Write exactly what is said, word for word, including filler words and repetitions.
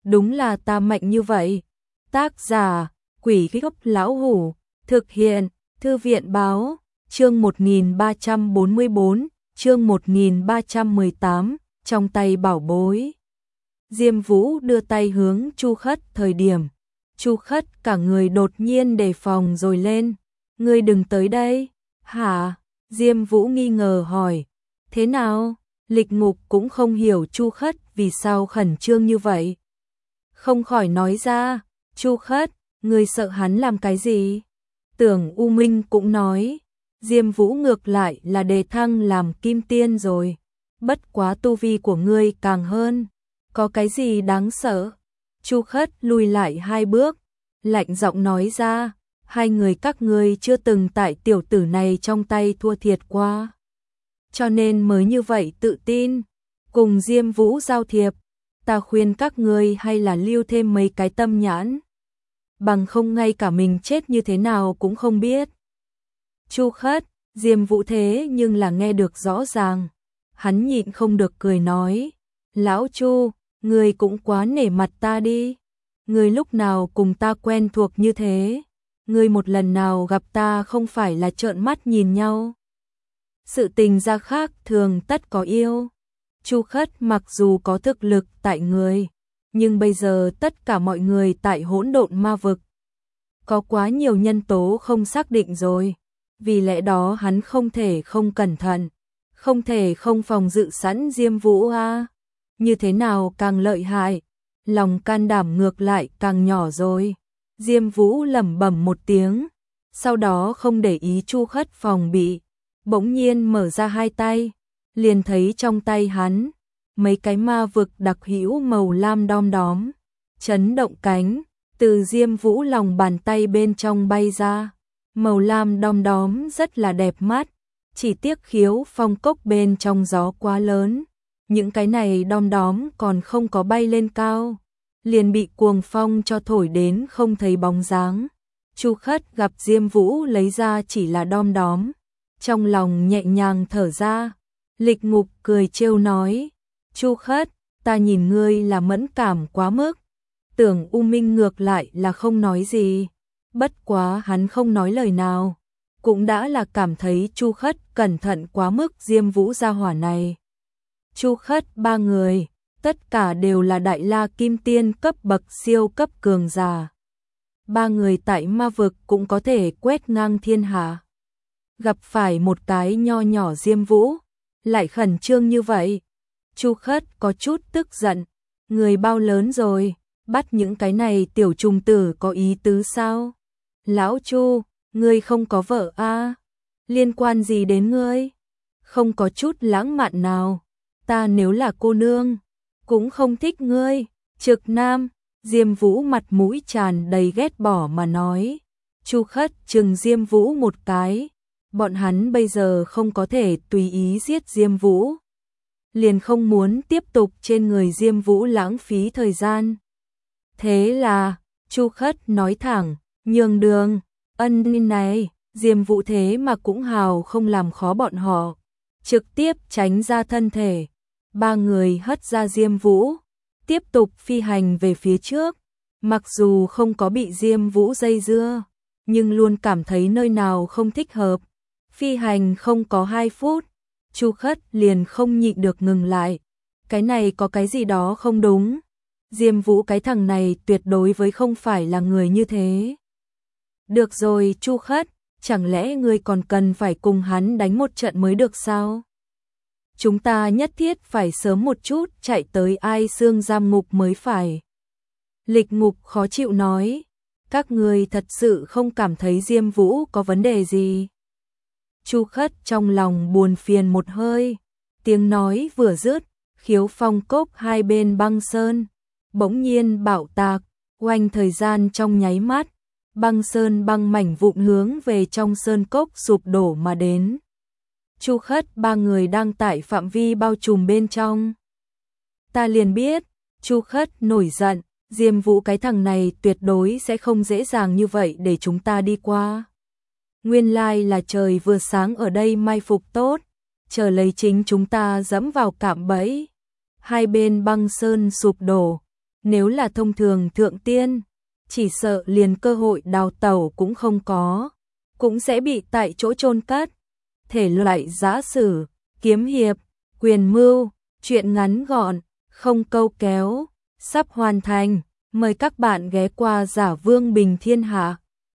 đúng là ta mạnh như vậy. Tác giả, Quỷ Gốc Lão Hủ, thực hiện, Thư viện Báo, chương một nghìn ba trăm bốn mươi bốn, chương một nghìn ba trăm mười tám, trong tay bảo bối. Diêm Vũ đưa tay hướng Chu Khất thời điểm, Chu Khất cả người đột nhiên đề phòng rồi lên. Ngươi đừng tới đây. Hả? Diêm Vũ nghi ngờ hỏi. Thế nào? Lịch Ngục cũng không hiểu Chu Khất vì sao khẩn trương như vậy. Không khỏi nói ra, Chu Khất, ngươi sợ hắn làm cái gì? Tưởng U Minh cũng nói, Diêm Vũ ngược lại là đề thăng làm kim tiên rồi. Bất quá tu vi của ngươi càng hơn. Có cái gì đáng sợ? Chu Khất lùi lại hai bước, lạnh giọng nói ra, hai người các ngươi chưa từng tại tiểu tử này trong tay thua thiệt qua. Cho nên mới như vậy tự tin, cùng Diêm Vũ giao thiệp, ta khuyên các ngươi hay là lưu thêm mấy cái tâm nhãn. Bằng không ngay cả mình chết như thế nào cũng không biết. Chu Khất, Diêm Vũ thế nhưng là nghe được rõ ràng. Hắn nhịn không được cười nói, Lão Chu, ngươi cũng quá nể mặt ta đi. Ngươi lúc nào cùng ta quen thuộc như thế? Ngươi một lần nào gặp ta không phải là trợn mắt nhìn nhau? Sự tình ra khác thường tất có yêu. Chu Khất mặc dù có thực lực tại người, nhưng bây giờ tất cả mọi người tại hỗn độn ma vực. Có quá nhiều nhân tố không xác định rồi. Vì lẽ đó hắn không thể không cẩn thận, không thể không phòng dự sẵn Diêm Vũ a. Như thế nào càng lợi hại, lòng can đảm ngược lại càng nhỏ rồi. Diêm Vũ lẩm bẩm một tiếng, sau đó không để ý Chu Khất phòng bị, bỗng nhiên mở ra hai tay, liền thấy trong tay hắn mấy cái ma vực đặc hữu màu lam đom đóm, chấn động cánh, từ Diêm Vũ lòng bàn tay bên trong bay ra. Màu lam đom đóm rất là đẹp mắt, chỉ tiếc khiếu phong cốc bên trong gió quá lớn. Những cái này đom đóm còn không có bay lên cao, liền bị cuồng phong cho thổi đến không thấy bóng dáng. Chu Khất gặp Diêm Vũ lấy ra chỉ là đom đóm, trong lòng nhẹ nhàng thở ra. Lịch Ngục cười trêu nói, Chu Khất, ta nhìn ngươi là mẫn cảm quá mức. Tưởng U Minh ngược lại là không nói gì, bất quá hắn không nói lời nào, cũng đã là cảm thấy Chu Khất cẩn thận quá mức. Diêm Vũ gia hỏa này, Chu Khất ba người, tất cả đều là đại la kim tiên cấp bậc siêu cấp cường giả. Ba người tại ma vực cũng có thể quét ngang thiên hạ. Gặp phải một cái nho nhỏ Diêm Vũ, lại khẩn trương như vậy. Chu Khất có chút tức giận, người bao lớn rồi, bắt những cái này tiểu trùng tử có ý tứ sao? Lão Chu, ngươi không có vợ a? À? Liên quan gì đến ngươi? Không có chút lãng mạn nào. Ta nếu là cô nương, cũng không thích ngươi. Trực nam, Diêm Vũ mặt mũi tràn đầy ghét bỏ mà nói. Chu Khất chừng Diêm Vũ một cái. Bọn hắn bây giờ không có thể tùy ý giết Diêm Vũ, liền không muốn tiếp tục trên người Diêm Vũ lãng phí thời gian. Thế là, Chu Khất nói thẳng, nhường đường, ân này, Diêm Vũ thế mà cũng hào không làm khó bọn họ, trực tiếp tránh ra thân thể. Ba người hất ra Diêm Vũ, tiếp tục phi hành về phía trước. Mặc dù không có bị Diêm Vũ dây dưa, nhưng luôn cảm thấy nơi nào không thích hợp. Phi hành không có hai phút, Chu Khất liền không nhịn được ngừng lại. Cái này có cái gì đó không đúng. Diêm Vũ cái thằng này tuyệt đối với không phải là người như thế. Được rồi Chu Khất, chẳng lẽ ngươi còn cần phải cùng hắn đánh một trận mới được sao? Chúng ta nhất thiết phải sớm một chút chạy tới Ai Xương giam ngục mới phải. Lịch Ngục khó chịu nói, các ngươi thật sự không cảm thấy Diêm Vũ có vấn đề gì? Chu Khất trong lòng buồn phiền một hơi, tiếng nói vừa dứt, khiếu phong cốc hai bên băng sơn bỗng nhiên bạo tạc, oanh thời gian trong nháy mắt, băng sơn băng mảnh vụn hướng về trong sơn cốc sụp đổ mà đến. Chu Khất ba người đang tại phạm vi bao trùm bên trong. Ta liền biết, Chu Khất nổi giận, Diêm Vũ cái thằng này tuyệt đối sẽ không dễ dàng như vậy để chúng ta đi qua. Nguyên lai là trời vừa sáng ở đây mai phục tốt, chờ lấy chính chúng ta dẫm vào cạm bẫy. Hai bên băng sơn sụp đổ, Nếu là thông thường thượng tiên, chỉ sợ liền cơ hội đào tẩu cũng không có, cũng sẽ bị tại chỗ chôn cất. Thể loại giã sử, kiếm hiệp, quyền mưu, truyện ngắn gọn, không câu kéo, sắp hoàn thành. Mời các bạn ghé qua Giả Vương Bình Thiên Hạ.